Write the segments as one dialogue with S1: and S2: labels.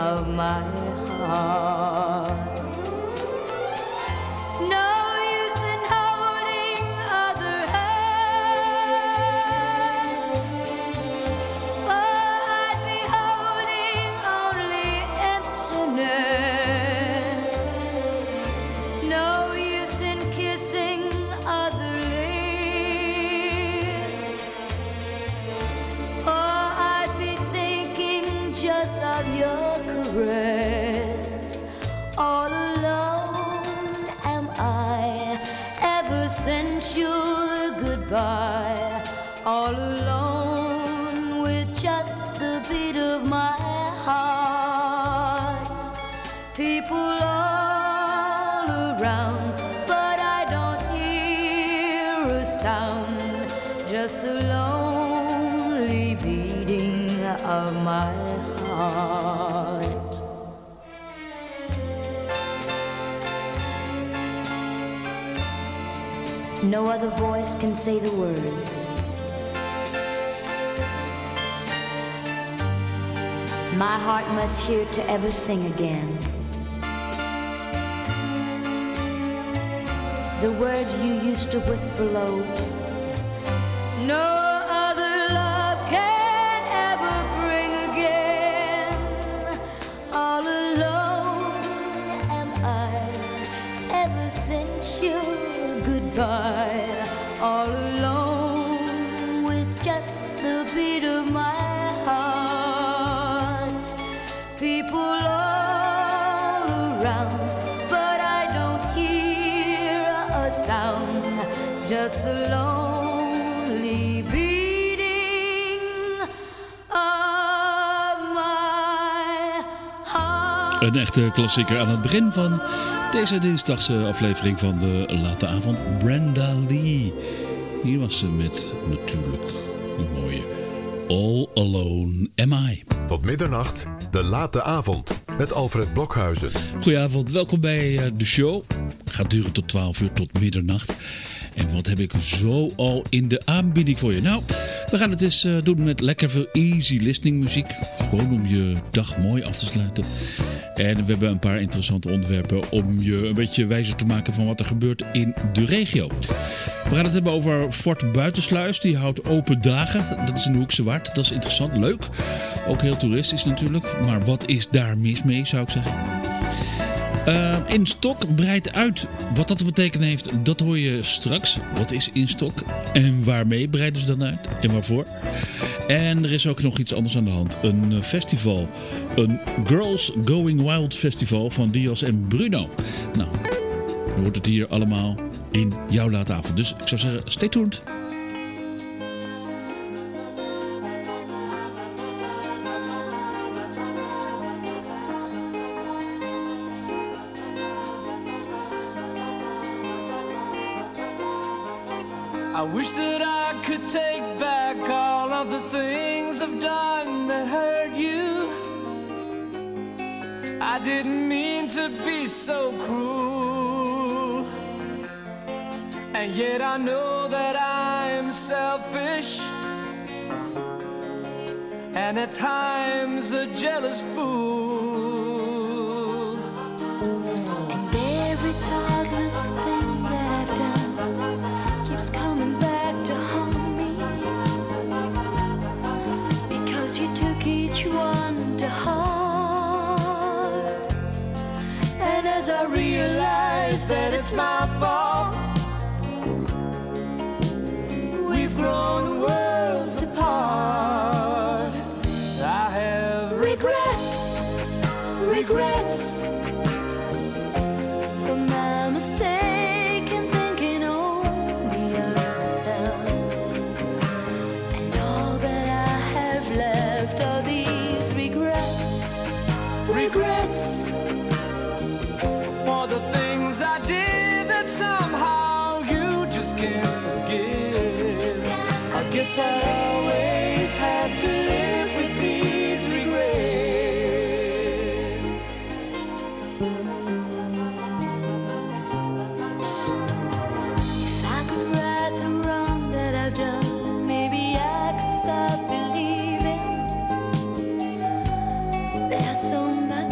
S1: of my heart. No use in holding other hand, for I'd be holding only emptiness. No use in kissing other lips, for I'd be thinking just of your caress. All alone am I ever since your goodbye. All alone with just the beat of my heart. People all around, but I don't hear a sound. Just the lonely beating of my heart. No other voice can say the words. My heart must hear to ever sing again. The words you used to whisper low. No other love can ever bring again. All alone am I ever since your goodbye. All alone with just the beat of my heart. People all around, but I don't hear a sound. Just the lonely beating of my heart.
S2: Een echte klassieker aan het begin van deze dinsdagse aflevering van de Late Avond. Brenda Lee. Hier was ze met natuurlijk die mooie All Alone Am I.
S3: Tot middernacht, de Late Avond met Alfred Blokhuizen.
S2: Goedenavond, welkom bij de show. Gaat duren tot 12 uur, tot middernacht. En wat heb ik zo al in de aanbieding voor je? Nou, we gaan het eens doen met lekker veel easy listening muziek. Gewoon om je dag mooi af te sluiten. En we hebben een paar interessante onderwerpen om je een beetje wijzer te maken van wat er gebeurt in de regio. We gaan het hebben over Fort Buitensluis. Die houdt open dagen. Dat is in de Hoekse Waard. Dat is interessant, leuk. Ook heel toeristisch natuurlijk. Maar wat is daar mis mee, zou ik zeggen? In Stok breidt uit. Wat dat te betekenen heeft, dat hoor je straks. Wat is in Stok? En waarmee breiden ze dan uit? En waarvoor? En er is ook nog iets anders aan de hand. Een festival. Een Girls Going Wild festival van Dios en Bruno. Nou, je hoort het hier allemaal in jouw late avond. Dus ik zou zeggen, stay tuned.
S4: I wish that I could take back all of the things I've done that hurt you. I didn't mean to be so cruel, and yet I know that I'm selfish, and at times a jealous fool.
S1: And every thoughtless thing that I've done keeps coming back to haunt me, because you took each one to heart. And as I realize that it's my fault, we've grown worlds apart.
S4: I have
S1: Regrets, regrets for my mistake in thinking only of myself. And all that I have left are these regrets, regrets
S4: for the things I did that somehow you just can't forgive. I guess I always have to live with these regrets.
S1: If I could right the wrong that I've done, maybe I could stop believing there's so much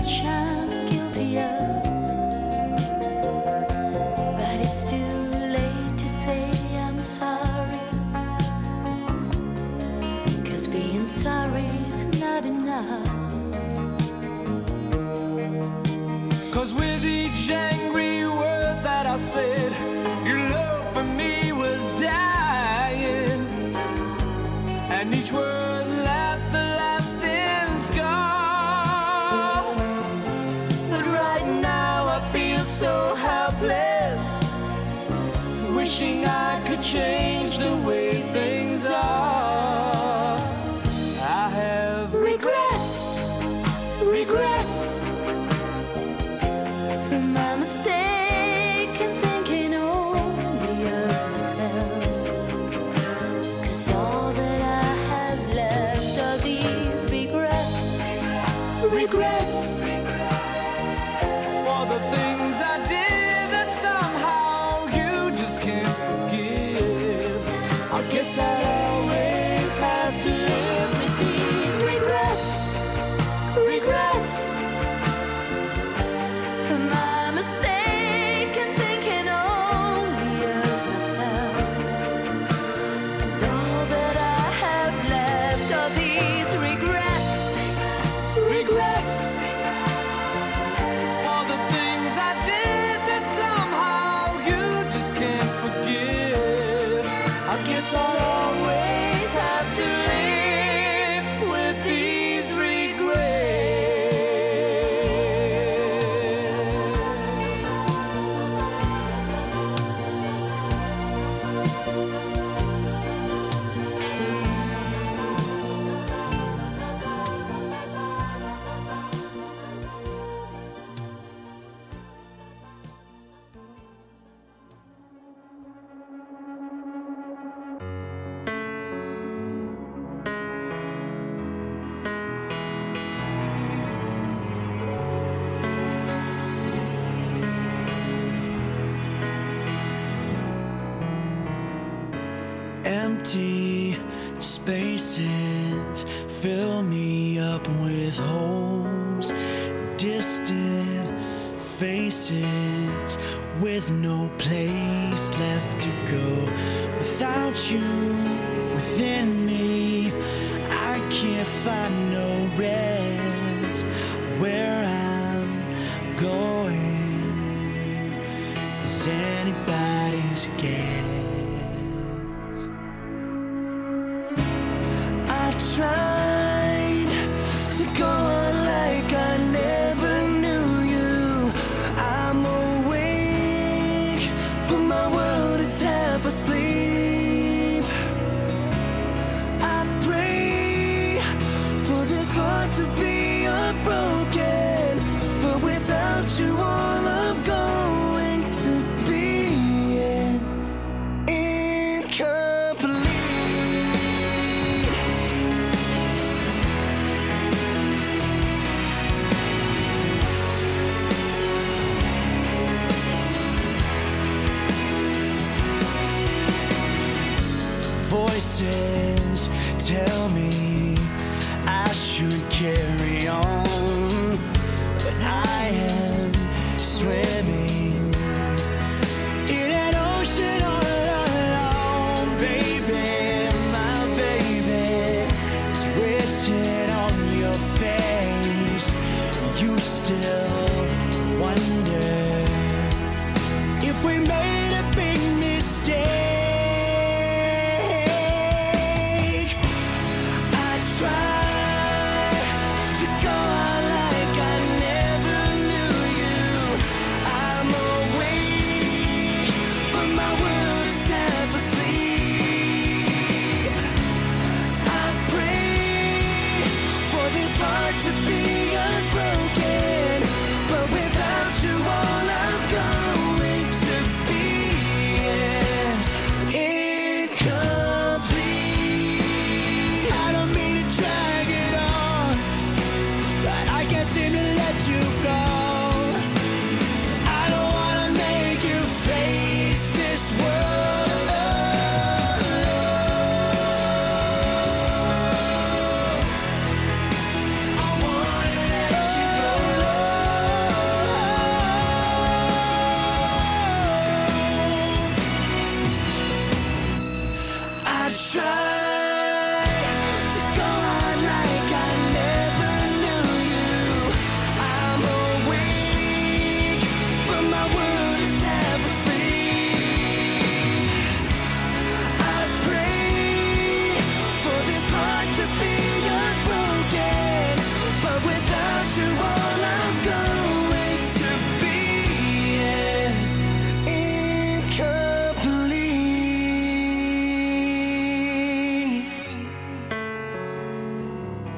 S4: 'Cause with each angry word that I said, your love for me was dying, and each word left a lasting scar. But right now I feel so helpless, wishing I could change the way things are. I have regrets, regrets
S1: for my mistake in thinking only of myself. 'Cause all that I have left are these regrets, regrets
S4: for the things I did that somehow you just can't forgive. I guess I always have to live with these regrets, regrets
S1: for my mistake in thinking only of myself. And all that I have left are these regrets, regrets
S4: for the things I did that somehow you just can't forgive. I guess I'll always have to live with these regrets. Empty spaces fill me up with holes, distant faces with no place left to go. Without you within me, I can't find no rest. Where I'm going is anybody's guess. I tried to go on like I never knew you. I'm awake, but my world is half asleep. I pray for this heart to be unbroken, but without you all I'm going to be is incomplete. Voices tell me I should carry on, but I am swimming in an ocean all alone. Baby, my baby, it's written on your face. You still wonder if we made a big mistake.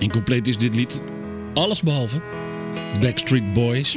S2: En compleet is dit lied allesbehalve Backstreet Boys.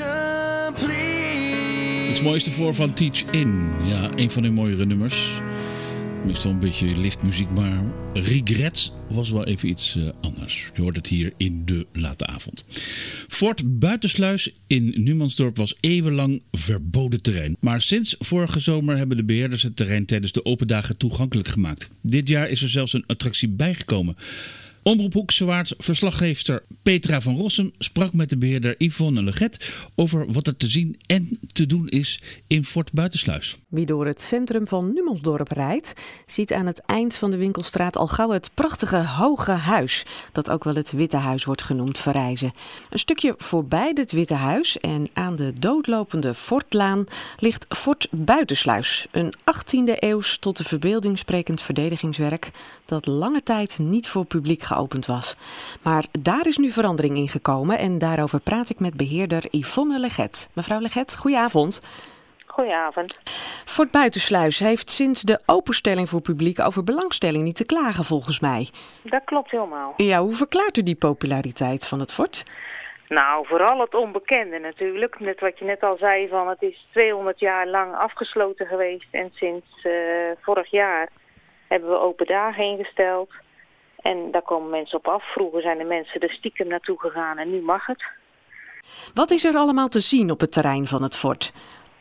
S2: Het is mooiste voor van Teach In. Ja, een van hun mooiere nummers. Meestal een beetje liftmuziek, maar Regrets was wel even iets anders. Je hoort het hier in de late avond. Fort Buitensluis in Numansdorp was eeuwenlang verboden terrein. Maar sinds vorige zomer hebben de beheerders het terrein tijdens de open dagen toegankelijk gemaakt. Dit jaar is er zelfs een attractie bijgekomen. Omroep Hoekse Waard verslaggeefster Petra van Rossum sprak met de beheerder Yvonne Leget over wat er te zien en te doen is in Fort Buitensluis.
S5: Wie door het centrum van Numansdorp rijdt, ziet aan het eind van de winkelstraat al gauw het prachtige Hoge Huis, dat ook wel het Witte Huis wordt genoemd, verrijzen. Een stukje voorbij het Witte Huis en aan de doodlopende Fortlaan ligt Fort Buitensluis, een 18e eeuws tot de verbeelding sprekend verdedigingswerk dat lange tijd niet voor publiek geopend was. Maar daar is nu verandering in gekomen en daarover praat ik met beheerder Yvonne Leget. Mevrouw Leget, goedenavond.
S6: Goedenavond.
S5: Fort Buitensluis heeft sinds de openstelling voor publiek over belangstelling niet te klagen volgens mij.
S6: Dat klopt helemaal.
S5: Ja, hoe verklaart u die populariteit van het fort?
S6: Nou, vooral het onbekende natuurlijk. Net wat je net al zei, van het is 200 jaar lang afgesloten geweest en sinds vorig jaar hebben we open dagen ingesteld. En daar komen mensen op af. Vroeger zijn de mensen er stiekem naartoe gegaan en nu mag het.
S5: Wat is er allemaal te zien op het terrein van het fort?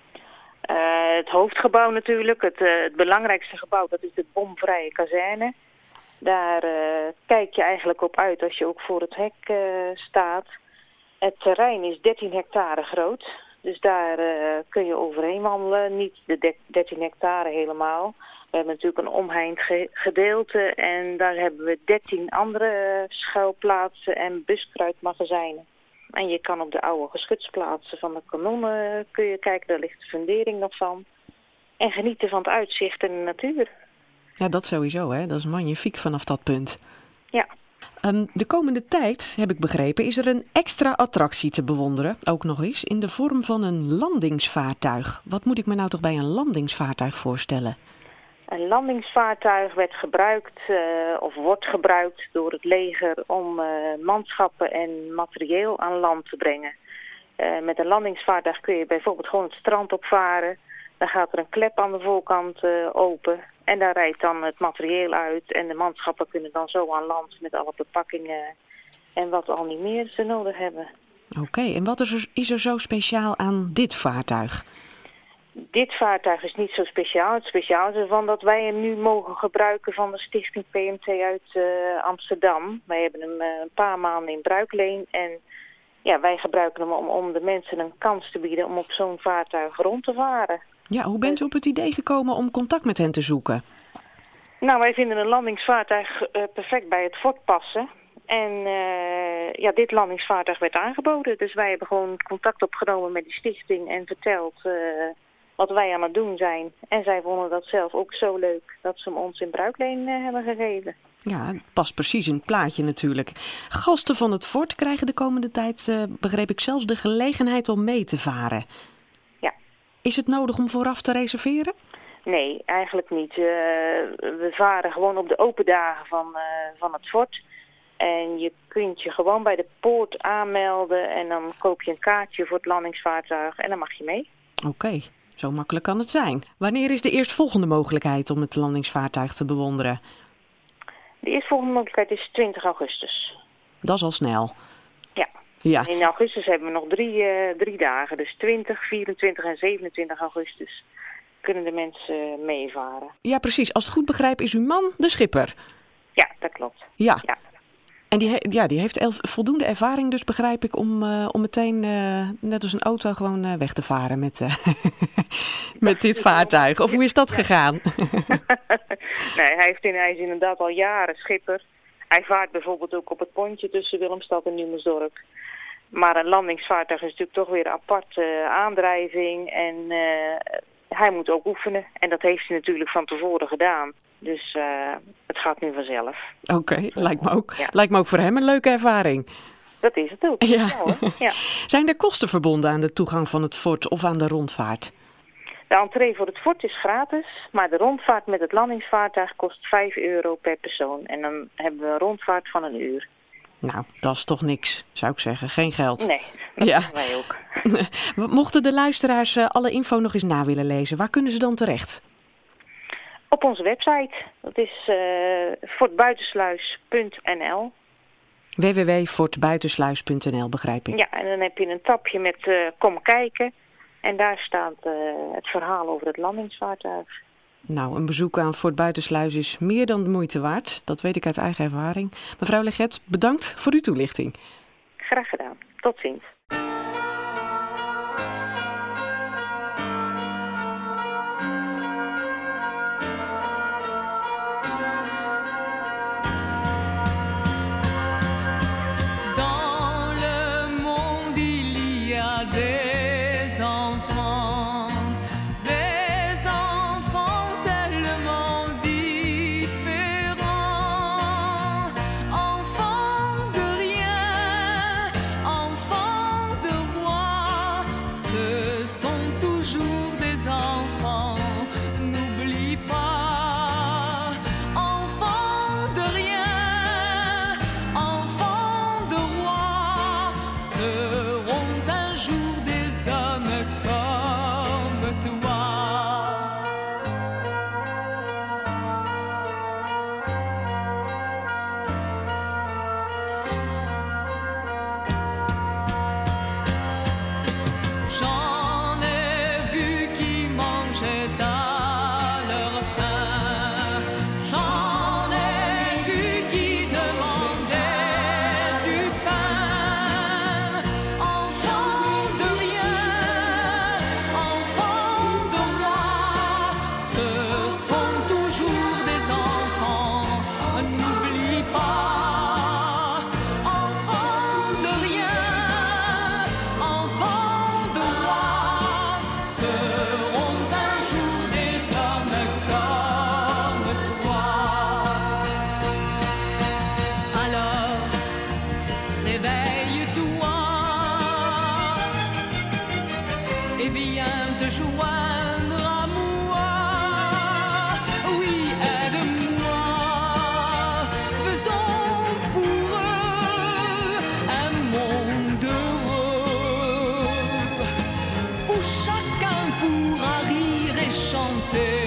S6: Het hoofdgebouw natuurlijk. Het belangrijkste gebouw, dat is de bomvrije kazerne. Daar kijk je eigenlijk op uit als je ook voor het hek staat. Het terrein is 13 hectare groot. Dus daar kun je overheen wandelen. Niet de 13 hectare helemaal. We hebben natuurlijk een omheind gedeelte en daar hebben we 13 andere schuilplaatsen en buskruidmagazijnen. En je kan op de oude geschutsplaatsen van de kanonnen kun je kijken, daar ligt de fundering nog van. En genieten van het uitzicht en de natuur.
S5: Ja, dat sowieso, hè? Dat is magnifiek vanaf dat punt.
S6: Ja.
S5: De komende tijd, heb ik begrepen, is er een extra attractie te bewonderen. Ook nog eens in de vorm van een landingsvaartuig. Wat moet ik me nou toch bij een landingsvaartuig voorstellen?
S6: Een landingsvaartuig werd gebruikt of wordt gebruikt door het leger om manschappen en materieel aan land te brengen. Met een landingsvaartuig kun je bijvoorbeeld gewoon het strand opvaren. Dan gaat er een klep aan de voorkant open en daar rijdt dan het materieel uit. En de manschappen kunnen dan zo aan land met alle bepakkingen en wat al niet meer ze nodig hebben.
S5: Oké, en wat is er zo speciaal aan dit vaartuig?
S6: Dit vaartuig is niet zo speciaal. Het speciaal is ervan dat wij hem nu mogen gebruiken van de stichting PMT uit Amsterdam. Wij hebben hem een paar maanden in bruikleen en ja, wij gebruiken hem om de mensen een kans te bieden om op zo'n vaartuig rond te varen. Ja,
S5: hoe bent u op het idee gekomen om contact met hen te zoeken?
S6: Nou, wij vinden een landingsvaartuig perfect bij het fort passen. En ja, dit landingsvaartuig werd aangeboden. Dus wij hebben gewoon contact opgenomen met die stichting en verteld wat wij aan het doen zijn. En zij vonden dat zelf ook zo leuk dat ze hem ons in bruikleen hebben gegeven.
S5: Ja, het past precies in het plaatje natuurlijk. Gasten van het fort krijgen de komende tijd, begreep ik zelfs, de gelegenheid om mee te varen.
S6: Ja.
S5: Is het nodig om vooraf te reserveren?
S6: Nee, eigenlijk niet. We varen gewoon op de open dagen van het fort. En je kunt je gewoon bij de poort aanmelden en dan koop je een kaartje voor het landingsvaartuig en dan mag je mee.
S5: Oké, zo makkelijk kan het zijn. Wanneer is de eerstvolgende mogelijkheid om het landingsvaartuig te bewonderen?
S6: De eerstvolgende mogelijkheid is 20 augustus.
S5: Dat is al snel.
S6: Ja. In augustus hebben we nog drie dagen. Dus 20, 24 en 27 augustus kunnen de mensen meevaren.
S5: Ja, precies. Als ik het goed begrijp is uw man de schipper.
S6: Ja, dat klopt.
S5: Ja. En die heeft voldoende ervaring, dus begrijp ik, om meteen net als een auto gewoon weg te varen met dit vaartuig. Of hoe is dat gegaan?
S6: Nee, hij is inderdaad al jaren schipper. Hij vaart bijvoorbeeld ook op het pontje tussen Willemstad en Numansdorp. Maar een landingsvaartuig is natuurlijk toch weer een aparte aandrijving en hij moet ook oefenen. En dat heeft hij natuurlijk van tevoren gedaan. Dus het gaat nu vanzelf.
S5: Oké, lijkt me ook voor hem een leuke ervaring.
S6: Dat is het ook.
S5: Ja.
S6: Ja.
S5: Zijn er kosten verbonden aan de toegang van het fort of aan de rondvaart?
S6: De entree voor het fort is gratis, maar de rondvaart met het landingsvaartuig kost €5 per persoon. En dan hebben we een rondvaart van 1 uur.
S5: Nou, dat is toch niks, zou ik zeggen. Geen geld.
S6: Nee, dat
S5: Ja.
S6: doen wij ook.
S5: Mochten de luisteraars alle info nog eens na willen lezen, waar kunnen ze dan terecht?
S6: Op onze website, dat is fortbuitensluis.nl.
S5: www.fortbuitensluis.nl, begrijp ik.
S6: Ja, en dan heb je een tabje met kom kijken. En daar staat het verhaal over het landingsvaartuig.
S5: Nou, een bezoek aan Fort Buitensluis is meer dan de moeite waard. Dat weet ik uit eigen ervaring. Mevrouw Leget, bedankt voor uw toelichting.
S6: Graag gedaan. Tot ziens.
S4: Dans le monde il y a des enfants tellement différents, enfants de rien, enfants de roi, ce sont toujours des enfants, n'oublie pas, enfants de rien, enfants de roi, seront un jour des hommes comme toi. J'en ai vu qui mangeaient à leur faim. J'en ai vu qui demandaient du pain. Enfants de rien, enfants de roi, ce sont toujours des enfants. N'oublie pas, enfants de rien, enfants de roi, seront un jour des hommes comme toi. Alors, réveille-toi et viens te joindre à moi. Oui, aide-moi, faisons pour eux un monde heureux où chacun pourra rire et chanter.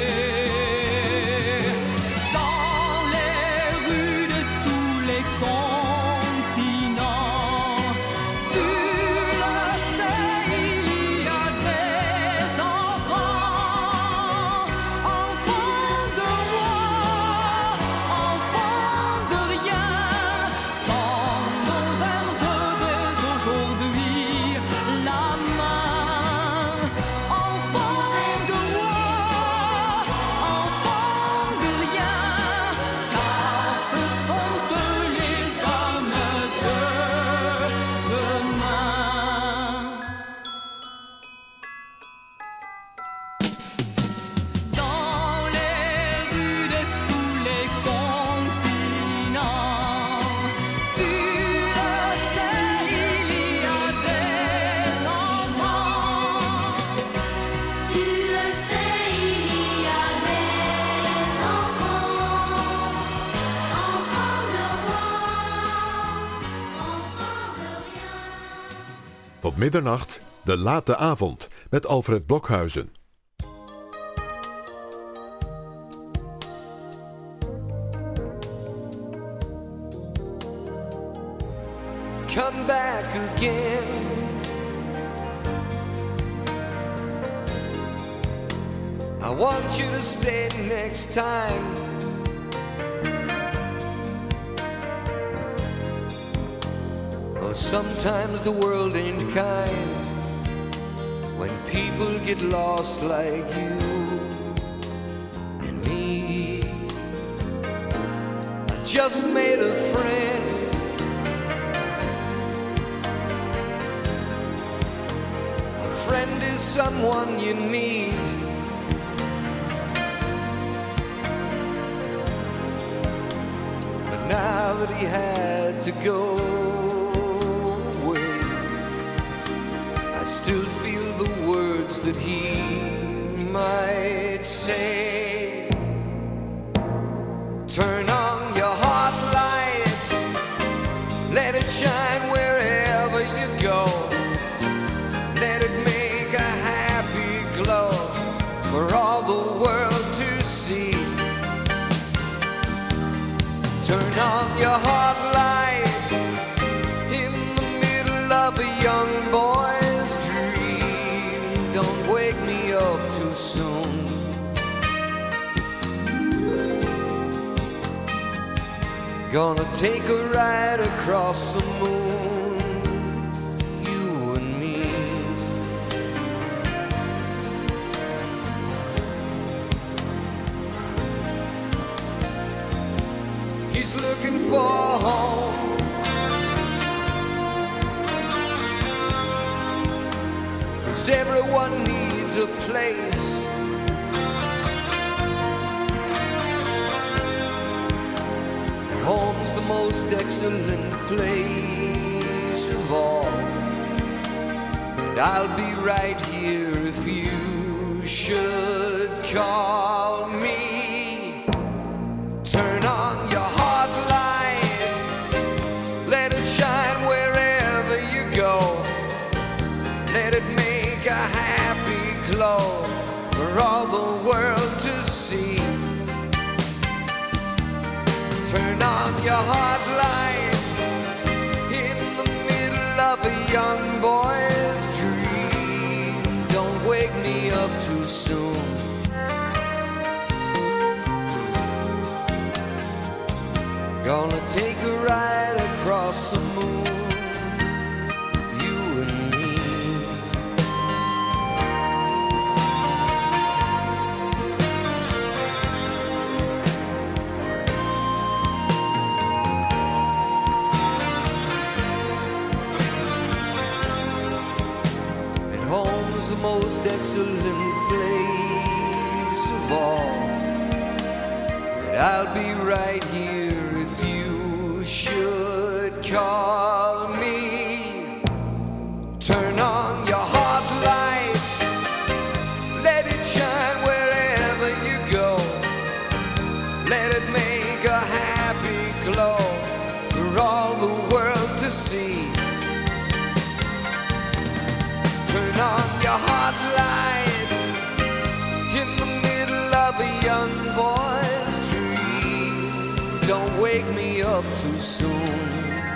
S4: Dans les rues de tous les continents, tu le sais, il y a des enfants, enfants de roi, enfants de rien, dans nos vers dès aujourd'hui la main, enfants de roi, enfants de rien, car ce sont eux les hommes de demain. Dans les rues de tous les continents, tu le sais, il y a des enfants.
S1: Tu le sais, il y a des enfants, enfants de roi, enfants de rien.
S3: Tot middernacht, de late avond, met Alfred Blokhuizen.
S4: Come back again. I want you to stay next time. Oh, sometimes the world ain't kind when people get lost like you and me. I just made a friend. A friend is someone you need. But now that he had to go away, I still feel the words that he might say. Turn on your heart light,
S7: Gonna take a ride across the moon, you and me. He's looking for home, 'cause everyone needs a place. Home's the most excellent place of all, and I'll be right here if you should call me. Turn on your heart light, let it shine wherever you go. Let it make a happy glow for all the world to see. Turn on your heart light in the middle of a young boy's dream. Don't wake me up too soon. Gonna take a ride across the moon, you and me. Home's the most excellent place of all, and I'll be right here if you should call me. Turn on your heart light, let it shine wherever you go. Let it make a happy glow for all the world to see. Turn on your heart light in the middle of a young boy's dream. Don't wake me up too soon.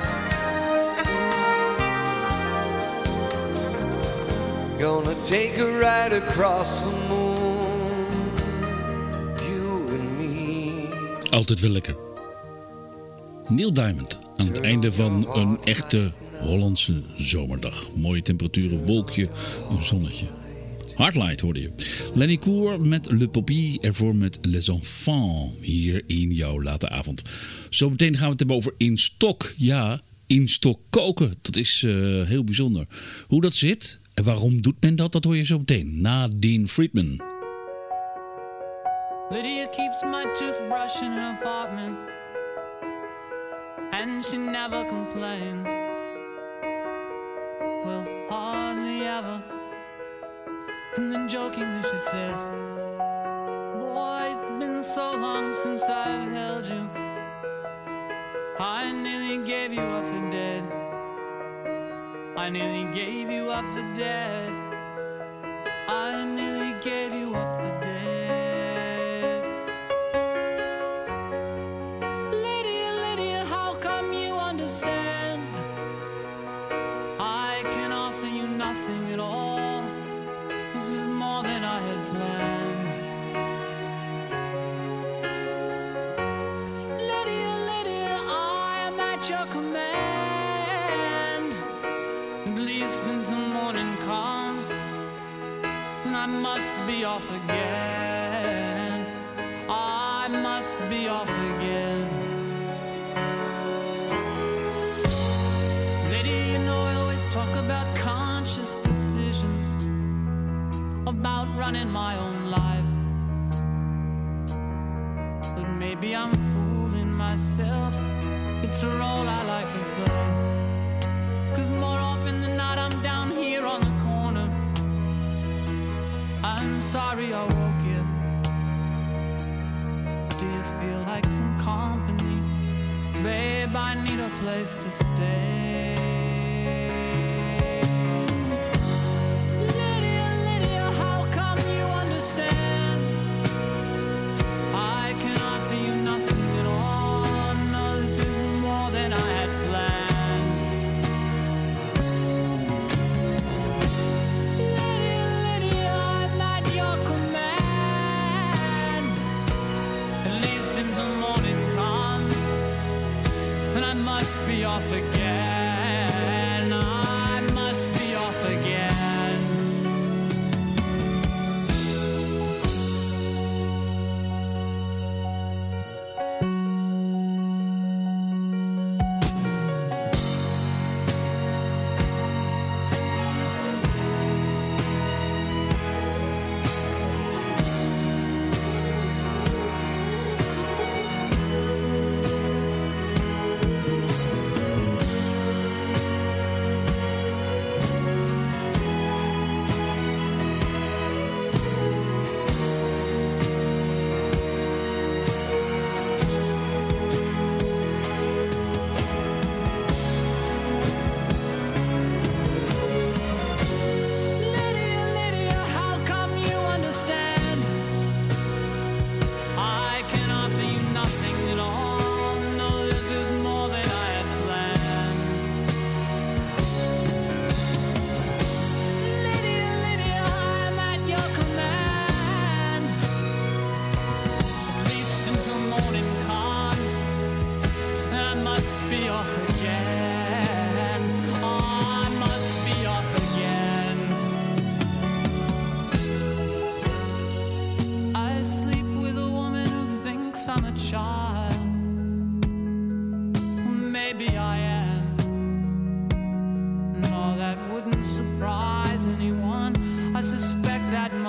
S7: Gonna take a ride across the moon, you and me.
S2: Altijd wel lekker. Neil Diamond aan het einde van een echte Hollandse zomerdag. Mooie temperaturen, wolkje, een zonnetje. Hardlight hoorde je. Lenny Koer met Le Poppy, ervoor met Les Enfants. Hier in jouw late avond. Zometeen gaan we het hebben over in stok. Ja, in stok koken. Dat is heel bijzonder. Hoe dat zit en waarom doet men dat, dat hoor je zo meteen. Na Dean Friedman.
S8: Lydia keeps my toothbrush in her apartment, and she never complains. Well, hardly ever. And then jokingly she says, boy, it's been so long since I've held you. I nearly gave you up for dead. I nearly gave you up for dead. I nearly gave you up for dead. Lydia, Lydia, how come you understand? I can offer you nothing at all. This is more than I had planned. Lydia, Lydia, I am at your command. At least until morning comes, and I must be off again. I must be off again. Lydia, you know I always talk about conscious decisions, about running my own life. But maybe I'm fooling myself. It's a role I like to play. 'Cause more often than not I'm down here on the corner. I'm sorry I woke you. Do you feel like some company? Babe, I need a place to stay. Lydia, Lydia, how come you understand? I can offer you nothing at all. No, this is more than I had planned. Lydia, Lydia, I'm at your command. At least until morning comes,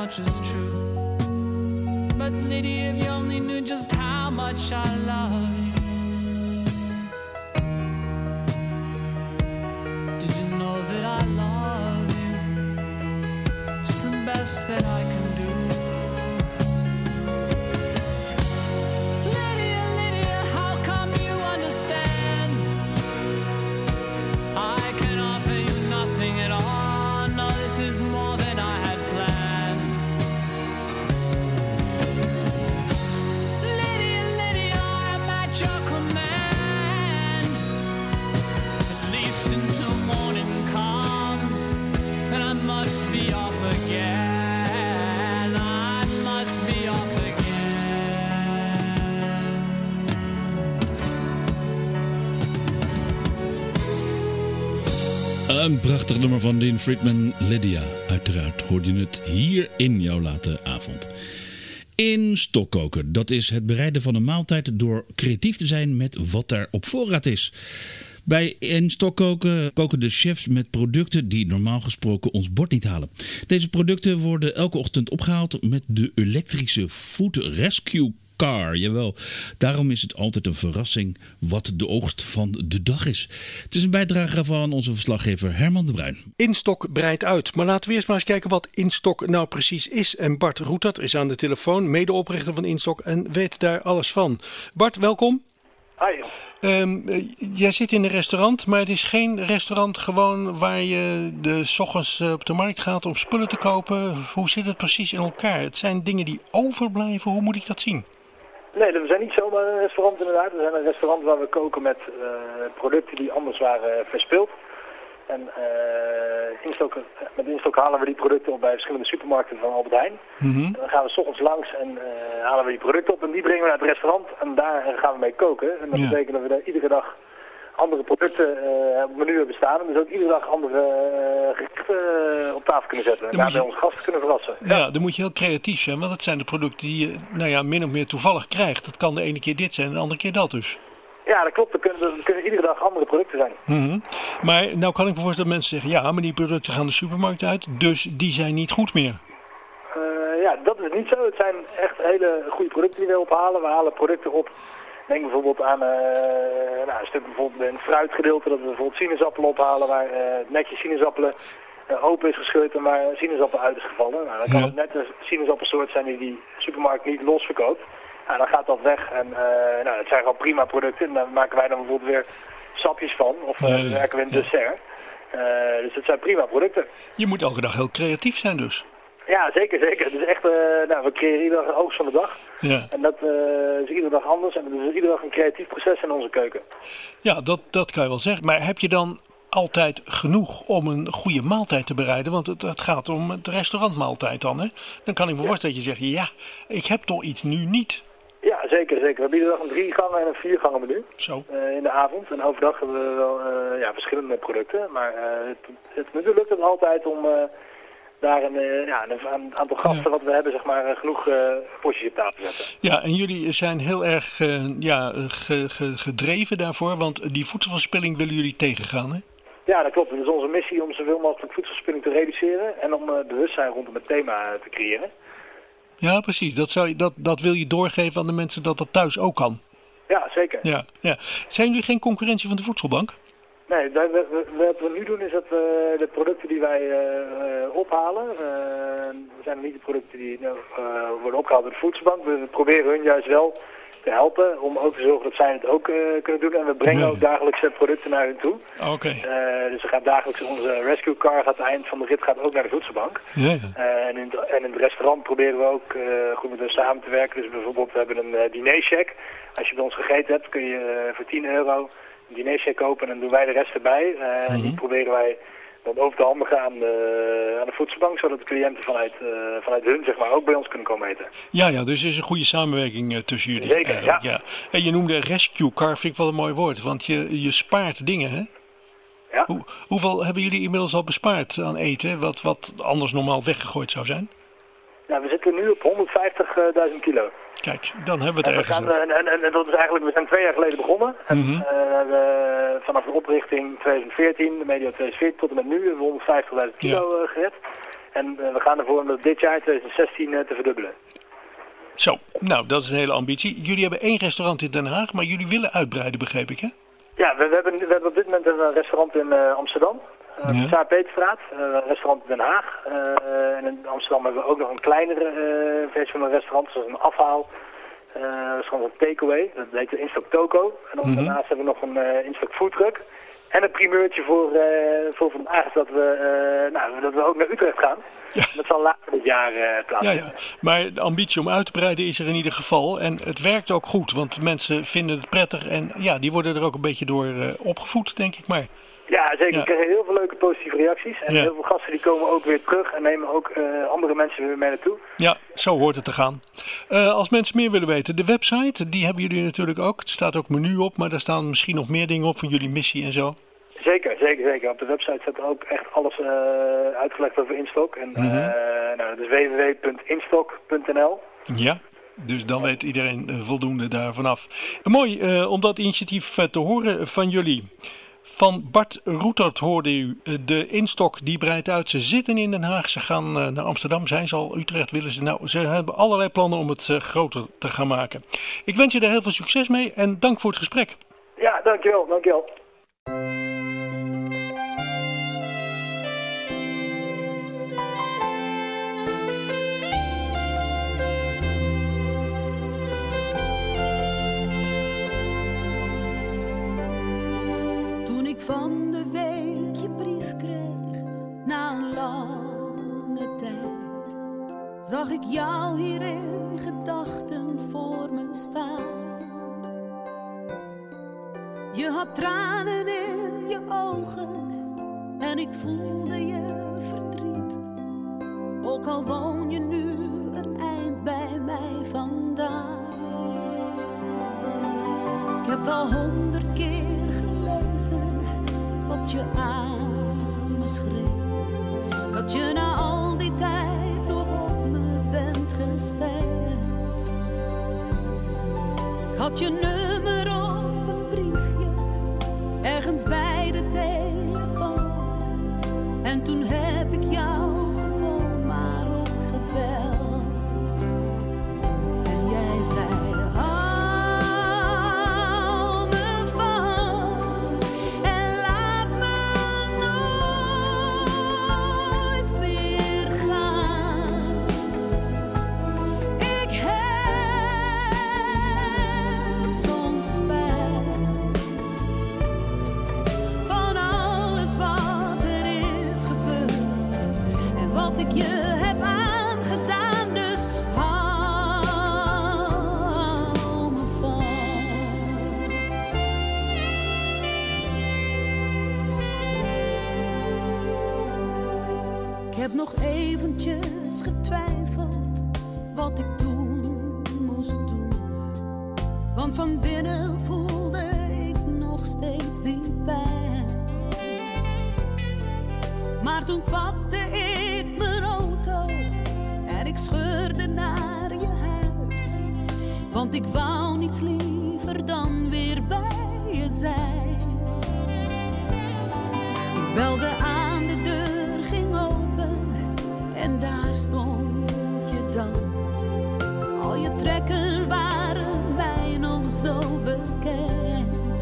S8: much is true. But Lydia, if you only knew just how much I love you. Did you know that I love you? It's the best that I can do. Lydia, Lydia, how come you understand? I can offer you nothing at all. No, this is more than I had planned. Lydia, Lydia, I'm at your command. At least until morning comes, and I must be off again. I must be off again.
S2: Een prachtig nummer van Dean Friedman, Lydia. Uiteraard hoorde je het hier in jouw late avond. In stokkoken, dat is het bereiden van een maaltijd door creatief te zijn met wat er op voorraad is. Bij in stokkoken koken de chefs met producten die normaal gesproken ons bord niet halen. Deze producten worden elke ochtend opgehaald met de elektrische Food Rescue Car. Jawel, daarom is het altijd een verrassing wat de oogst van de dag is. Het is een bijdrage van onze verslaggever Herman de Bruin.
S9: Instok breidt uit. Maar laten we eerst maar eens kijken wat Instok nou precies is. En Bart Roetert is aan de telefoon, medeoprichter van Instok en weet daar alles van. Bart, welkom.
S10: Hi.
S9: Jij zit in een restaurant, maar het is geen restaurant gewoon waar je de 's ochtends op de markt gaat om spullen te kopen. Hoe zit het precies in elkaar? Het zijn dingen die overblijven. Hoe moet ik dat zien?
S10: Nee, we zijn niet zomaar een restaurant inderdaad. We zijn een restaurant waar we koken met producten die anders waren verspild. En met Instok halen we die producten op bij verschillende supermarkten van Albert Heijn. En dan gaan we 's ochtends langs en halen we die producten op en die brengen we naar het restaurant. En daar gaan we mee koken. En dat betekent dat we daar iedere dag andere producten op het menu hebben staan. En dus ook iedere dag andere gerechten op tafel kunnen zetten. En daarbij onze gasten kunnen verrassen.
S9: Ja, dan moet je heel creatief zijn, want dat zijn de producten die je min of meer toevallig krijgt. Dat kan de ene keer dit zijn en de andere keer dat dus.
S10: Ja, dat klopt. Er kunnen iedere dag andere producten zijn.
S9: Maar nou kan ik me voorstellen dat mensen zeggen, ja, maar die producten gaan de supermarkt uit, dus die zijn niet goed meer.
S10: Ja, dat is niet zo. Het zijn echt hele goede producten die we ophalen. We halen producten op. Denk bijvoorbeeld aan een stuk bijvoorbeeld een fruitgedeelte, dat we bijvoorbeeld sinaasappelen ophalen waar netjes sinaasappelen open is gescheurd en waar sinaasappel uit is gevallen. Nou, dan kan het net een sinaasappelsoort zijn die supermarkt niet los verkoopt. Nou, dan gaat dat weg en het zijn gewoon prima producten en daar maken wij dan bijvoorbeeld weer sapjes van of werken we in dessert. Dus het zijn prima producten.
S9: Je moet elke dag heel creatief zijn dus.
S10: Ja, zeker. Het is echt, we creëren iedere dag een oogst van de dag.
S9: Ja.
S10: En dat is iedere dag anders en het is iedere dag een creatief proces in onze keuken.
S9: Ja, dat kan je wel zeggen. Maar heb je dan altijd genoeg om een goede maaltijd te bereiden? Want het gaat om het restaurantmaaltijd dan, hè? Dan kan ik me voorstellen dat je zegt, ja, ik heb toch iets nu niet.
S10: Ja, zeker. We hebben iedere dag een 3 gangen en een 4 gangen menu.
S9: Zo.
S10: In de avond. En overdag hebben we wel verschillende producten. Maar natuurlijk lukt het altijd om daar een aantal gasten wat we hebben, zeg maar, genoeg porties op tafel te zetten. Ja,
S9: en jullie zijn heel erg gedreven daarvoor, want die voedselverspilling willen jullie tegengaan, hè?
S10: Ja, dat klopt. Het is onze missie om zoveel mogelijk voedselverspilling te reduceren en om bewustzijn rondom het thema te creëren.
S9: Ja, precies. Dat wil je doorgeven aan de mensen dat dat thuis ook kan.
S10: Ja, zeker.
S9: Ja. Zijn jullie geen concurrentie van de voedselbank?
S10: Nee, wat we nu doen is dat de producten die wij ophalen, zijn niet de producten die worden opgehaald door de voedselbank. We proberen hun juist wel te helpen om ook te zorgen dat zij het ook kunnen doen. En we brengen ook dagelijks producten naar hun toe.
S9: Oké.
S10: Dus er gaat dagelijks onze rescue car, aan het eind van de rit gaat ook naar de voedselbank.
S9: Ja.
S10: En in het restaurant proberen we ook goed met hen samen te werken. Dus bijvoorbeeld we hebben een dinercheck. Als je bij ons gegeten hebt kun je voor €10 een dinercheck kopen en dan doen wij de rest erbij. Die proberen wij dan over te handigen aan de voedselbank, zodat de cliënten vanuit hun, zeg maar, ook bij ons kunnen komen eten.
S9: Ja, dus er is een goede samenwerking tussen jullie.
S10: Zeker, ja.
S9: En je noemde rescue car, vind ik wel een mooi woord, want je spaart dingen, hè?
S10: Ja.
S9: Hoeveel hebben jullie inmiddels al bespaard aan eten, wat anders normaal weggegooid zou zijn?
S10: Nou, we zitten nu op 150.000 kilo.
S9: Kijk, dan hebben we het ergens.
S10: En dat is eigenlijk, we zijn 2 jaar geleden begonnen. En vanaf de oprichting 2014, de medio 2014 tot en met nu, hebben we 150.000 kilo gered. En we gaan ervoor om dat dit jaar, 2016, te verdubbelen.
S9: Zo, nou dat is een hele ambitie. Jullie hebben 1 restaurant in Den Haag, maar jullie willen uitbreiden, begreep ik hè?
S10: Ja, we hebben op dit moment een restaurant in Amsterdam.
S9: Ja.
S10: Saar-Peterstraat, een restaurant in Den Haag. En in Amsterdam hebben we ook nog een kleinere versie van een restaurant, zoals een afhaal. Restaurant een takeaway, dat heet de Instok Toko. En dan daarnaast hebben we nog een Instok foodtruck. En een primeurtje voor vandaag is dat we ook naar Utrecht gaan. Ja. Dat zal later dit jaar plaatsvinden.
S9: Ja. Maar de ambitie om uit te breiden is er in ieder geval. En het werkt ook goed, want mensen vinden het prettig. En ja, die worden er ook een beetje door opgevoed, denk ik maar.
S10: Ja, zeker. We krijgen heel veel leuke positieve reacties. En heel veel gasten die komen ook weer terug en nemen ook andere mensen weer mee naartoe.
S9: Ja, zo hoort het te gaan. Als mensen meer willen weten, de website, die hebben jullie natuurlijk ook. Er staat ook menu op, maar daar staan misschien nog meer dingen op van jullie missie en zo.
S10: Zeker. Op de website staat ook echt alles uitgelegd over Instok. En dat is www.instok.nl.
S9: Ja. Dus dan weet iedereen voldoende daar vanaf. Mooi om dat initiatief te horen van jullie. Van Bart Roetert hoorde u. De Instok die breidt uit. Ze zitten in Den Haag. Ze gaan naar Amsterdam. Zijn ze al? Utrecht willen ze. Nou, ze hebben allerlei plannen om het groter te gaan maken. Ik wens je er heel veel succes mee en dank voor het gesprek.
S10: Ja, dankjewel.
S1: Van de week je brief kreeg, na een lange tijd, zag ik jou hier in gedachten voor me staan. Je had tranen in je ogen en ik voelde je verdriet. Ook al woon je nu een eind bij mij vandaan. Ik heb al 100 keer gelezen wat je aan me schreef, dat je na al die tijd nog op me bent gestemd. Ik had je nummer op een briefje, ergens bij de telefoon. En toen heb ik jou gewoon maar opgebeld. En jij zei, nog eventjes getwijfeld wat ik toen moest doen. Want van binnen voelde ik nog steeds die pijn. Maar toen pakte ik mijn auto en ik scheurde naar je huis. Want ik wou niets liever dan weer bij je zijn. Ik belde aan, de deur ging open en daar stond je dan. Al je trekken waren mij nog zo bekend.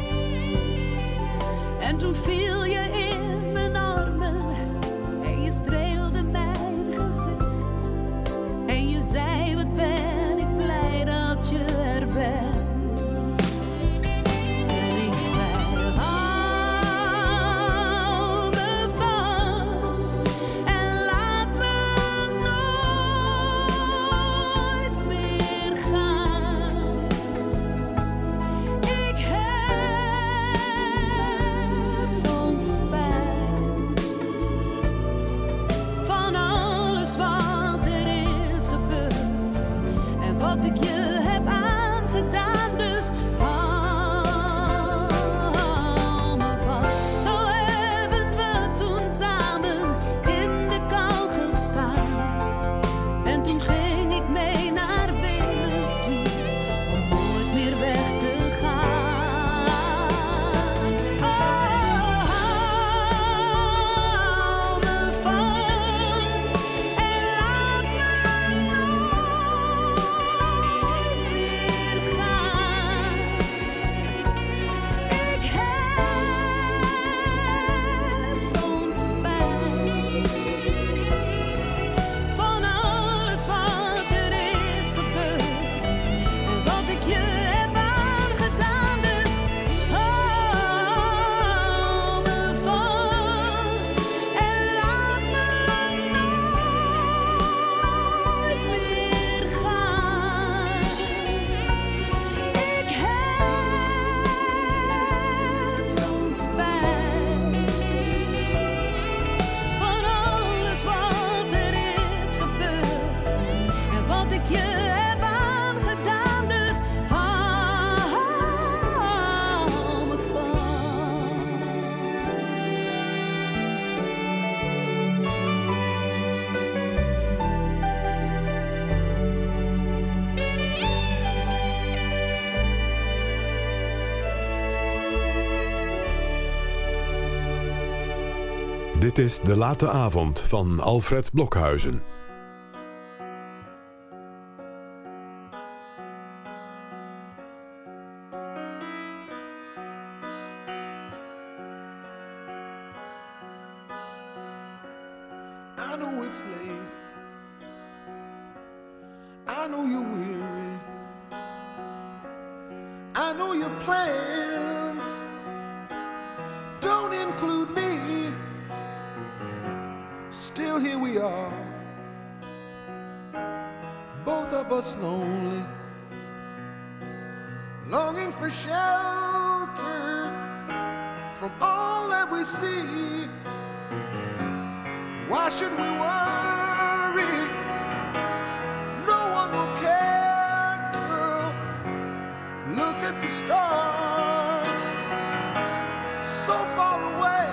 S1: En toen viel je in mijn armen en je streelde mijn gezicht. En je zei, wat ben ik blij dat je er bent.
S3: Dit is De Late Avond van Alfred Blokhuizen.
S11: I know it's late. I know you're weary. I know your plans don't include me. Still here we are, both of us lonely, longing for shelter from all that we see. Why should we worry? No one will care, girl. Look at the stars, so far away.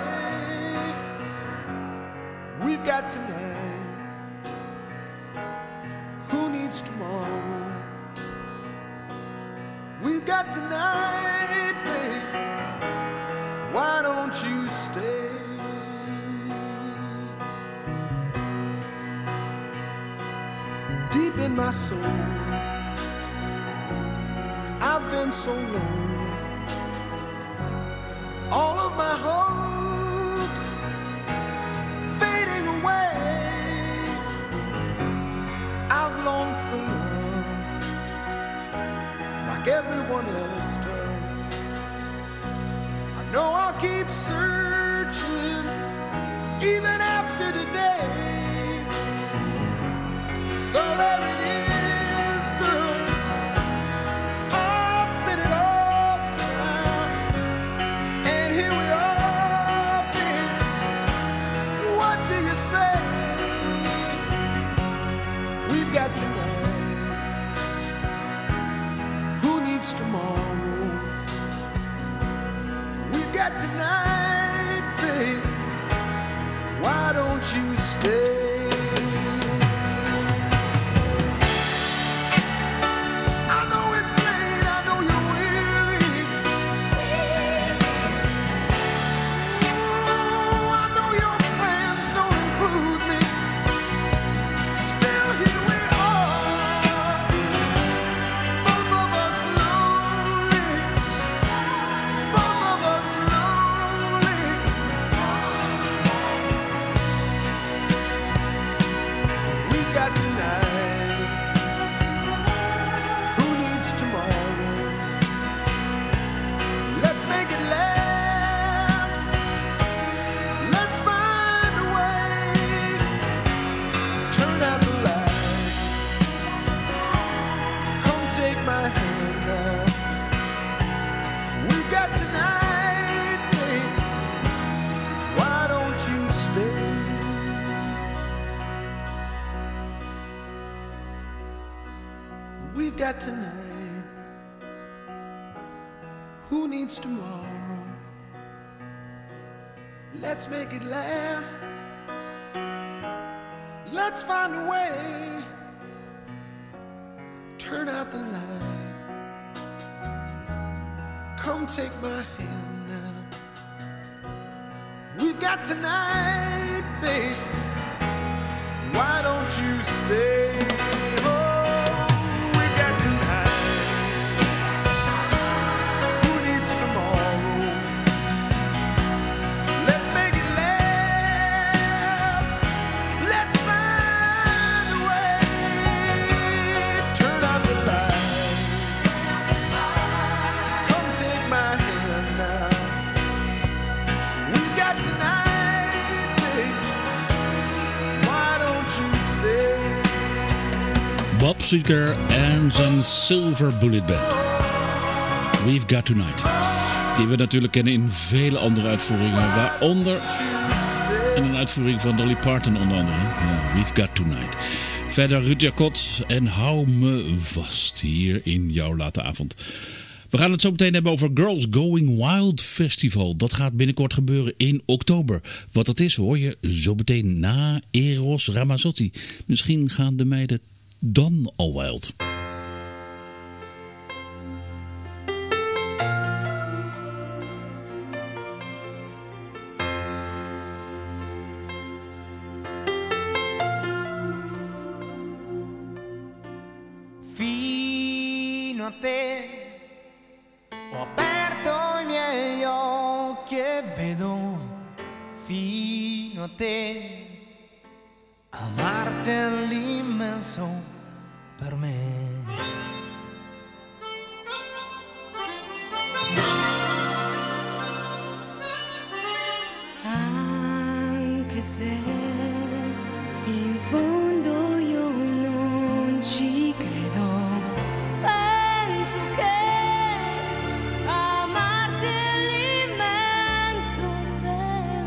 S11: We've got tonight. Who needs tomorrow? We've got tonight, babe. Why don't you stay? Deep in my soul, I've been so lonely. All of my hopes fading away. I've longed for love like everyone else does. I know I'll keep searching even after today. So there it is, girl. I've set it all down, and here we are, babe. What do you say? We've got tonight. Who needs tomorrow? We've got tonight, babe. Why don't you stay? We've got tonight. Who needs tomorrow? Let's make it last. Let's find a way. Turn out the light. Come take my hand now. We've got tonight, babe. Why don't you stay?
S2: Bob Seger en zijn Silver Bullet Band. We've Got Tonight. Die we natuurlijk kennen in vele andere uitvoeringen. Waaronder in een uitvoering van Dolly Parton onder andere. Ja, We've Got Tonight. Verder Ruud Jacot en Hou me vast hier in jouw late avond. We gaan het zo meteen hebben over Girls Going Wild Festival. Dat gaat binnenkort gebeuren in oktober. Wat dat is hoor je zo meteen na Eros Ramazzotti. Misschien gaan de meiden dan al wild.
S11: a te. Ho aperto i miei occhi e vedo fino a te. Amarti è l'immenso per me.
S1: Anche se in fondo io non ci credo, penso che amarti è l'immenso per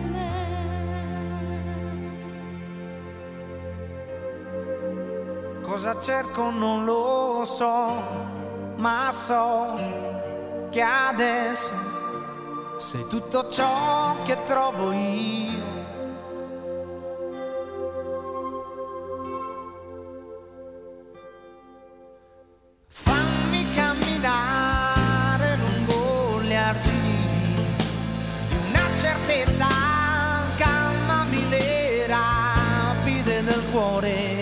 S1: me.
S11: Cosa cerco non lo so, ma so che adesso sei tutto ciò che trovo io. Fammi camminare lungo gli argini di una certezza, calmami le rapide del cuore.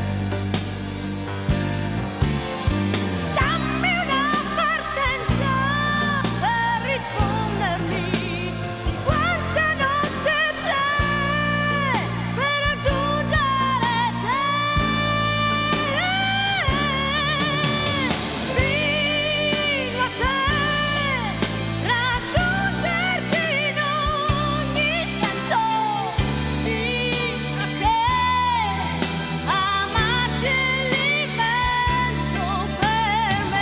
S1: Dammi una partenza per rispondermi di quante notte c'è per raggiungere te. Fino a te, raggiungerti in ogni senso, fino a che amarti è l'immenso per me.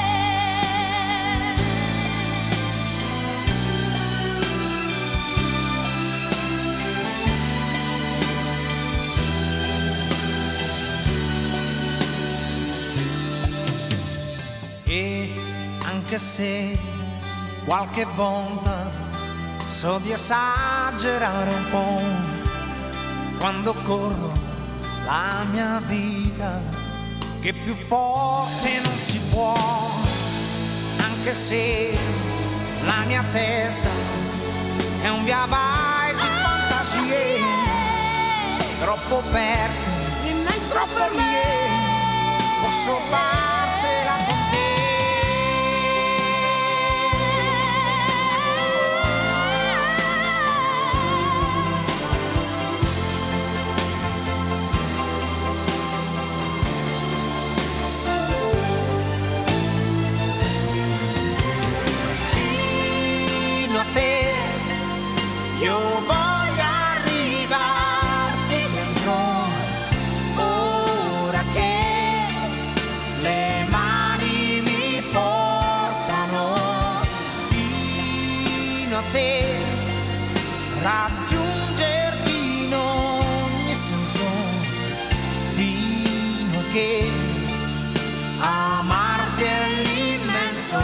S11: E anche se qualche volta so di esagerare un po' quando corro la mia vita, che più forte non si può, anche se la mia testa è un via vai di fantasie, troppo perse, troppo mie, posso farcela con te. Fino a te io voglio arrivarti dentro, ora che le mani mi portano. Fino a te, raggiungerti in ogni senso, fino a che amarti è l'immenso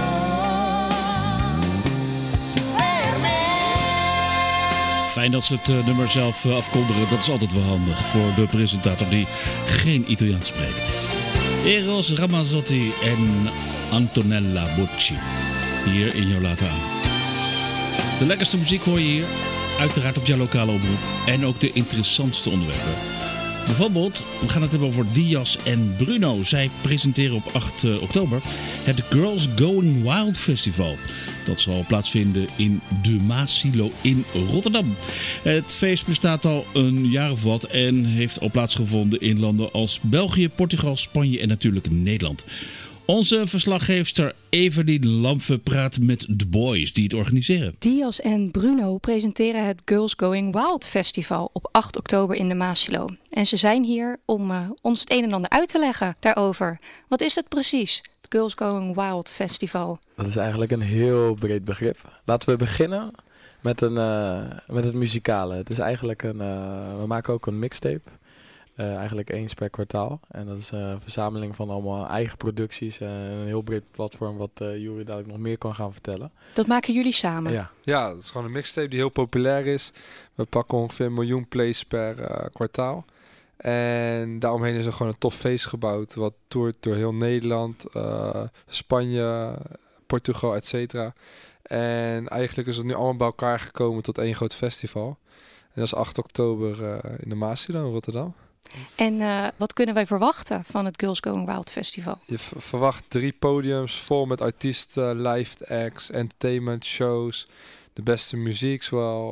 S11: per me.
S2: Fijn dat ze het nummer zelf afkondigen. Dat is altijd wel handig voor de presentator die geen Italiaans spreekt. Eros Ramazzotti en Antonella Bocci. Hier in jouw late avond. De lekkerste muziek hoor je hier. Uiteraard op jouw lokale omroep. En ook de interessantste onderwerpen. Bijvoorbeeld, we gaan het hebben over Diaz en Bruno. Zij presenteren op 8 oktober het Girls Going Wild Festival. Dat zal plaatsvinden in de Maasilo in Rotterdam. Het feest bestaat al een jaar of wat en heeft al plaatsgevonden in landen als België, Portugal, Spanje en natuurlijk Nederland. Onze verslaggeefster Evelien Lamfe praat met de boys die het organiseren.
S12: Diaz en Bruno presenteren het Girls Going Wild Festival op 8 oktober in de Maasilo. En ze zijn hier om ons het een en ander uit te leggen daarover. Wat is het precies, het Girls Going Wild Festival?
S13: Dat is eigenlijk een heel breed begrip. Laten we beginnen met het muzikale. Het is eigenlijk we maken ook een mixtape. Eigenlijk eens per kwartaal. En dat is een verzameling van allemaal eigen producties. En een heel breed platform wat Juri dadelijk nog meer kan gaan vertellen.
S12: Dat maken jullie samen?
S14: Ja, het is gewoon een mixtape die heel populair is. We pakken ongeveer 1 miljoen plays per kwartaal. En daaromheen is er gewoon een tof feest gebouwd. Wat toert door heel Nederland, Spanje, Portugal, et cetera. En eigenlijk is het nu allemaal bij elkaar gekomen tot één groot festival. En dat is 8 oktober in de Maasilo in Rotterdam.
S12: En wat kunnen wij verwachten van het Girls Going Wild Festival?
S14: Je verwacht 3 podiums vol met artiesten, live acts, entertainment shows. De beste muziek, zowel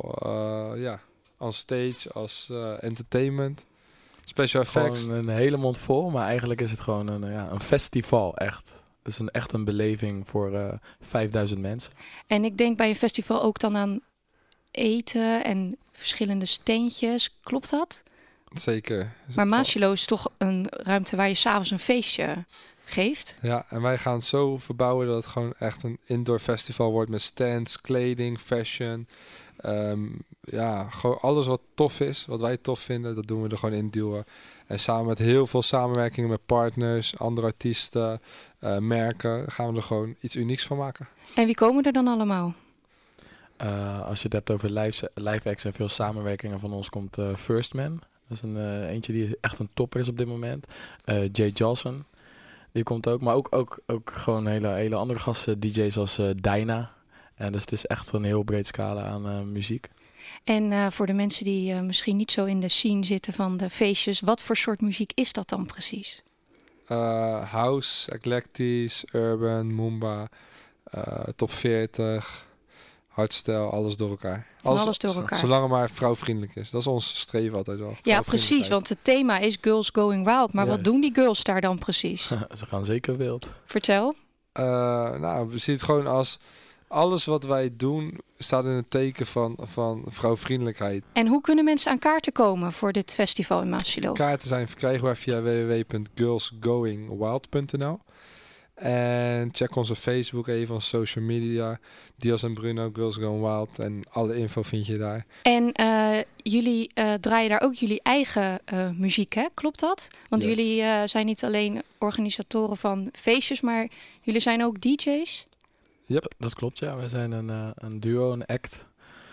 S14: on stage als entertainment. Special effects.
S13: Gewoon een hele mond vol, maar eigenlijk is het gewoon een festival, echt. Het is echt een beleving voor 5000 mensen.
S12: En ik denk bij een festival ook dan aan eten en verschillende steentjes. Klopt dat?
S14: Zeker.
S12: Maar Maasilo is toch een ruimte waar je 's avonds een feestje geeft?
S14: Ja, en wij gaan het zo verbouwen dat het gewoon echt een indoor festival wordt met stands, kleding, fashion. Gewoon alles wat tof is, wat wij tof vinden, dat doen we er gewoon in duwen. En samen met heel veel samenwerkingen met partners, andere artiesten, merken, gaan we er gewoon iets unieks van maken.
S12: En wie komen er dan allemaal?
S13: Als je het hebt over live acts en veel samenwerkingen van ons, komt First Man. Dat is eentje die echt een topper is op dit moment. Jay Johnson, die komt ook. Maar ook gewoon hele andere gasten, DJ's als Dyna. En dus het is echt een heel breed scala aan muziek.
S12: En voor de mensen die misschien niet zo in de scene zitten van de feestjes, wat voor soort muziek is dat dan precies?
S14: House, eclectisch, urban, Moomba, top 40, hardstyle, alles door elkaar.
S12: Alles door elkaar.
S14: Zolang het maar vrouwvriendelijk is. Dat is ons streven altijd wel.
S12: Ja, precies, want het thema is Girls Going Wild. Maar wat doen die girls daar dan precies?
S13: Ze gaan zeker wild.
S12: Vertel.
S14: We zien het gewoon als alles wat wij doen staat in het teken van vrouwvriendelijkheid.
S12: En hoe kunnen mensen aan kaarten komen voor dit festival in Maasilo?
S14: Kaarten zijn verkrijgbaar via www.girlsgoingwild.nl. En check onze Facebook even, onze social media. Diaz en Bruno, Girls Going Wild. En alle info vind je daar.
S12: En jullie draaien daar ook jullie eigen muziek, hè? Klopt dat? Want jullie zijn niet alleen organisatoren van feestjes, maar jullie zijn ook DJ's?
S13: Yep, dat klopt, ja. We zijn een duo, een act.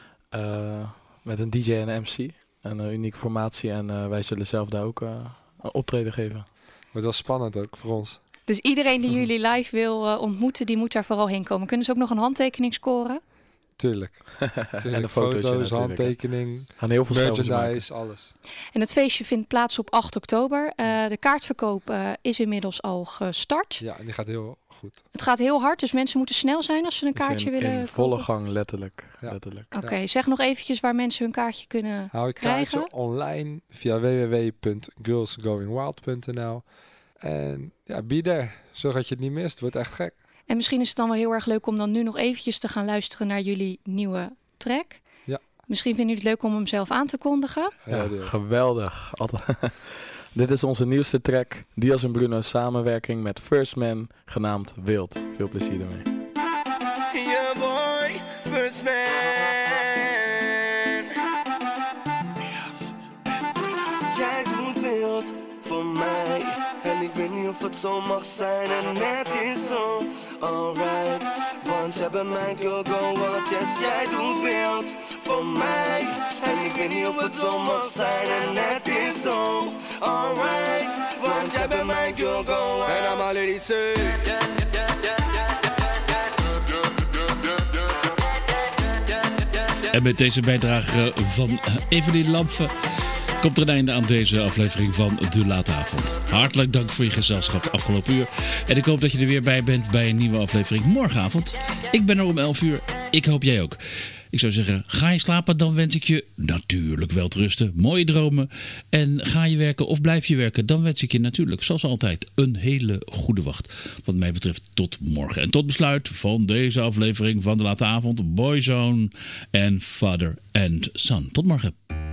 S13: Met een DJ en een MC. Een unieke formatie. En wij zullen zelf daar ook een optreden geven.
S14: Wordt wel spannend ook voor ons.
S12: Dus iedereen die jullie live wil ontmoeten, die moet daar vooral heen komen. Kunnen ze ook nog een handtekening scoren?
S14: Tuurlijk.
S13: En de foto's,
S14: handtekening,
S13: gaan heel veel
S14: merchandise, alles.
S12: En het feestje vindt plaats op 8 oktober. De kaartverkoop is inmiddels al gestart.
S14: Ja, en die gaat heel goed.
S12: Het gaat heel hard, dus mensen moeten snel zijn als ze een kaartje willen
S13: in volle gang, letterlijk.
S12: Oké, zeg nog eventjes waar mensen hun kaartje kunnen
S14: Hou je
S12: krijgen.
S14: Kaartje online via www.girlsgoingwild.nl. En ja, be there. Zorg dat je het niet mist. Het wordt echt gek.
S12: En misschien is het dan wel heel erg leuk om dan nu nog eventjes te gaan luisteren naar jullie nieuwe track.
S14: Ja.
S12: Misschien vinden jullie het leuk om hem zelf aan te kondigen.
S13: Ja, geweldig. Dit is onze nieuwste track. Diaz en Bruno samenwerking met First Man, genaamd Wild. Veel plezier ermee.
S11: Yeah boy, First Man. Jij doet wild voor mij. En ik weet niet of het zo mag zijn. En het is zo, alright. Want jij bent mijn girl, go wild. Yes, jij doet wild voor mij. En ik weet niet of het zo mag zijn. En het is zo, alright. Want jij bent mijn girl, go wild. En I'm already say,
S2: En met deze bijdrage van Evelien Lampfe komt er een einde aan deze aflevering van De Late Avond. Hartelijk dank voor je gezelschap afgelopen uur. En ik hoop dat je er weer bij bent bij een nieuwe aflevering morgenavond. Ik ben er om 11 uur. Ik hoop jij ook. Ik zou zeggen, ga je slapen, dan wens ik je natuurlijk wel te rusten. Mooie dromen. En ga je werken of blijf je werken, dan wens ik je natuurlijk, zoals altijd, een hele goede wacht. Wat mij betreft tot morgen. En tot besluit van deze aflevering van De Late Avond, Boyzone en Father and Son. Tot morgen.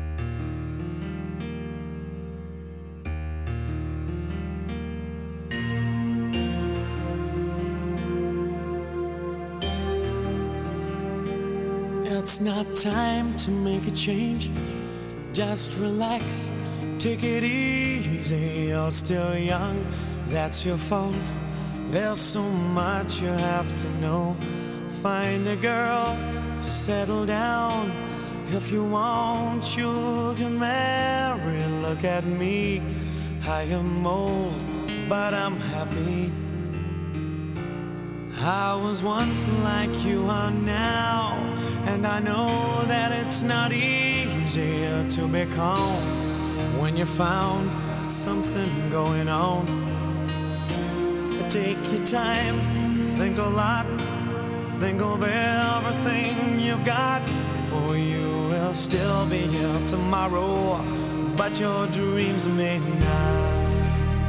S15: It's not time to make a change. Just relax, take it easy. You're still young, that's your fault. There's so much you have to know. Find a girl, settle down. If you want, you can marry. Look at me, I am old, but I'm happy. I was once like you are now, and I know that it's not easy to be calm when you found something going on. Take your time, think a lot, think of everything you've got. For you will still be here tomorrow, but your dreams may not.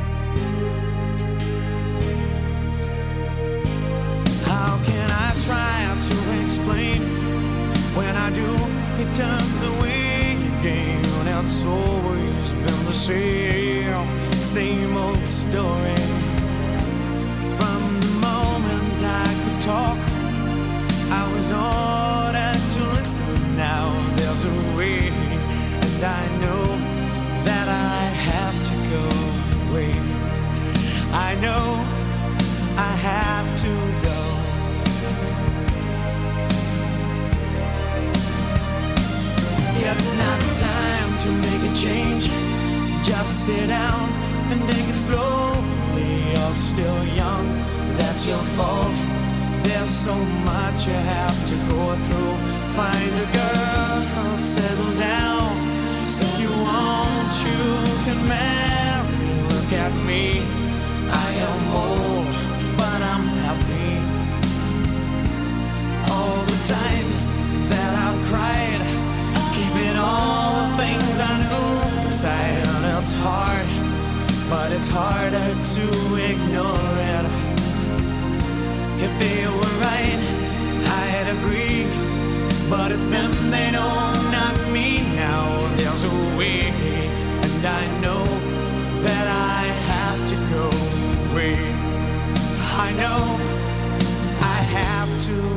S15: How can I try to explain? When I do, it turns away again. It's always been the same old story. From the moment I could talk, I was ordered to listen. Now there's a way, and I know that I have to go away. I know I have to go. It's not time to make a change. Just sit down and take it slowly. You're still young, that's your fault. There's so much you have to go through. Find a girl, settle down. If you want, you can marry. Look at me, I am old, but I'm happy. All the times that I've cried, keeping all the things I knew inside. It's hard, but it's harder to ignore it. If they were right, I'd agree, but it's them they know, not me. Now there's a way, and I know that I have to go away. I know I have to